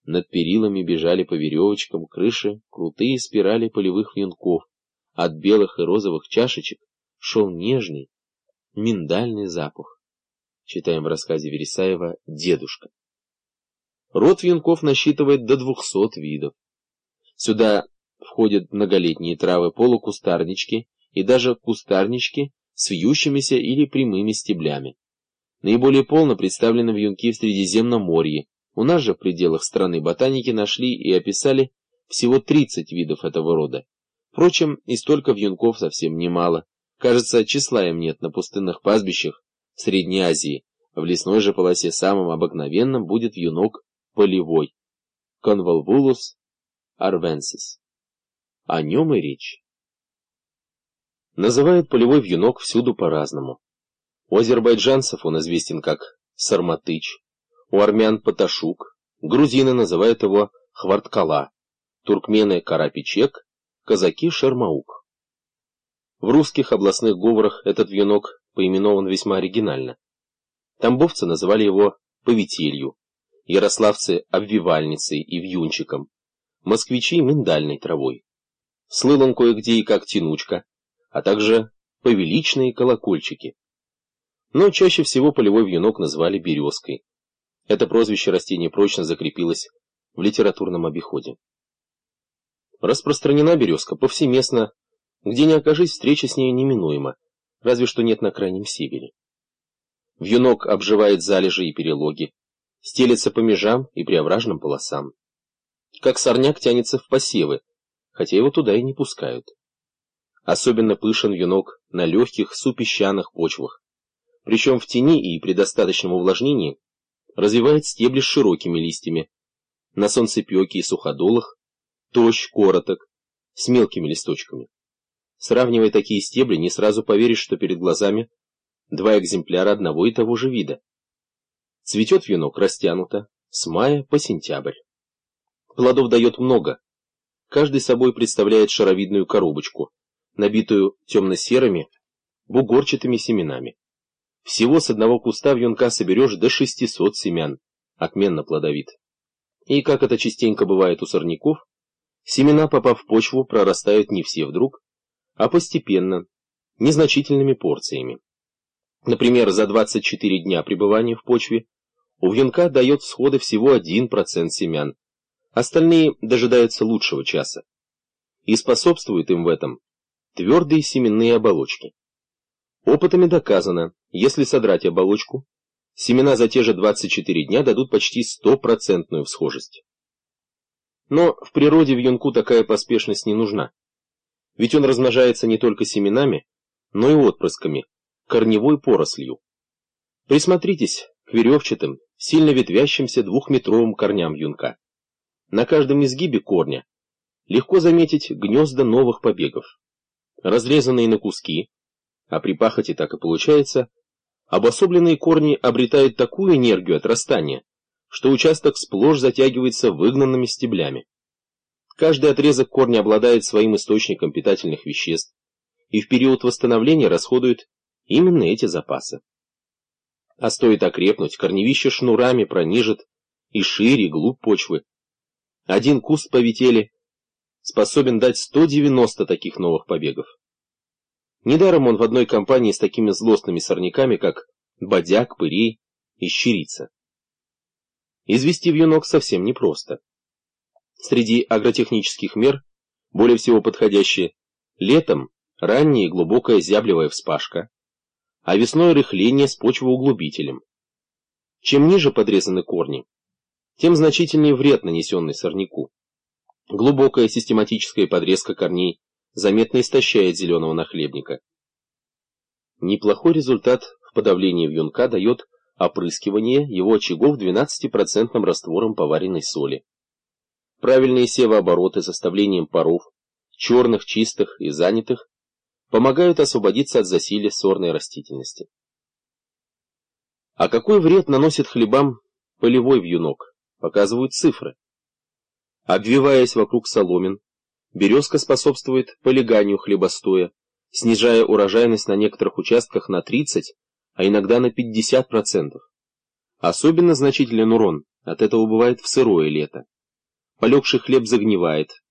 Над перилами бежали по веревочкам крыши крутые спирали полевых вьюнков. От белых и розовых чашечек шел нежный, миндальный запах. Читаем в рассказе Вересаева «Дедушка». Род вьюнков насчитывает до 200 видов. Сюда входят многолетние травы, полукустарнички и даже кустарнички с вьющимися или прямыми стеблями. Наиболее полно представлены вьюнки в Средиземноморье. У нас же в пределах страны ботаники нашли и описали всего 30 видов этого рода. Впрочем, и столько вьюнков совсем немало. Кажется, числа им нет на пустынных пастбищах в Средней Азии. В лесной же полосе самым обыкновенным будет вьюнок полевой – Convolvulus arvensis. О нем и речь. Называют полевой вьюнок всюду по-разному. У азербайджанцев он известен как сарматыч, у армян паташук, грузины называют его хварткала, туркмены карапичек, казаки шармаук. В русских областных говорах этот вьюнок поименован весьма оригинально. Тамбовцы называли его повителью, ярославцы обвивальницей и вьюнчиком, москвичи миндальной травой. Слыл он кое-где и как тянучка, а также повеличные колокольчики. Но чаще всего полевой вьюнок называли березкой. Это прозвище растения прочно закрепилось в литературном обиходе. Распространена березка повсеместно, где ни окажись, встреча с ней неминуема, разве что нет на Крайнем Севере. Вьюнок обживает залежи и перелоги, стелется по межам и приовражным полосам. Как сорняк тянется в посевы, хотя его туда и не пускают. Особенно пышен вьюнок на легких супесчаных почвах, причем в тени и при достаточном увлажнении развивает стебли с широкими листьями, на солнцепеке и суходолах, тощ, короток, с мелкими листочками. Сравнивая такие стебли, не сразу поверишь, что перед глазами два экземпляра одного и того же вида. Цветет вьюнок растянуто, с мая по сентябрь. Плодов дает много. Каждый собой представляет шаровидную коробочку, набитую темно-серыми, бугорчатыми семенами. Всего с одного куста вьюнка соберешь до 600 семян, отменно плодовит. И, как это частенько бывает у сорняков, семена, попав в почву, прорастают не все вдруг, а постепенно, незначительными порциями. Например, за 24 дня пребывания в почве у вьюнка дает всходы всего 1% семян, остальные дожидаются лучшего часа. И способствуют им в этом твердые семенные оболочки. Опытами доказано, если содрать оболочку, семена за те же 24 дня дадут почти 100% всхожесть. Но в природе вьюнку такая поспешность не нужна. Ведь он размножается не только семенами, но и отпрысками, корневой порослью. Присмотритесь к веревчатым, сильно ветвящимся двухметровым корням вьюнка. На каждом изгибе корня легко заметить гнезда новых побегов. Разрезанные на куски, а при пахоте так и получается, обособленные корни обретают такую энергию отрастания, что участок сплошь затягивается выгнанными стеблями. Каждый отрезок корня обладает своим источником питательных веществ, и в период восстановления расходует именно эти запасы. А стоит окрепнуть, корневище шнурами пронижит и шире глубь почвы. Один куст повители способен дать 190 таких новых побегов. Недаром он в одной компании с такими злостными сорняками, как бодяк, пырей и щирица. Извести вьюнок совсем непросто. Среди агротехнических мер более всего подходящие летом ранняя и глубокая зяблевая вспашка, а весной рыхление с почвоуглубителем. Чем ниже подрезаны корни, тем значительнее вред, нанесенный сорняку. Глубокая систематическая подрезка корней заметно истощает зеленого нахлебника. Неплохой результат в подавлении вьюнка дает опрыскивание его очагов 12% раствором поваренной соли. Правильные севообороты с оставлением паров, черных, чистых и занятых, помогают освободиться от засилья сорной растительности. А какой вред наносит хлебам полевой вьюнок, показывают цифры. Обвиваясь вокруг соломин, березка способствует полиганию хлебостоя, снижая урожайность на некоторых участках на 30, а иногда на 50%. Особенно значителен урон от этого бывает в сырое лето. Полегший хлеб загнивает,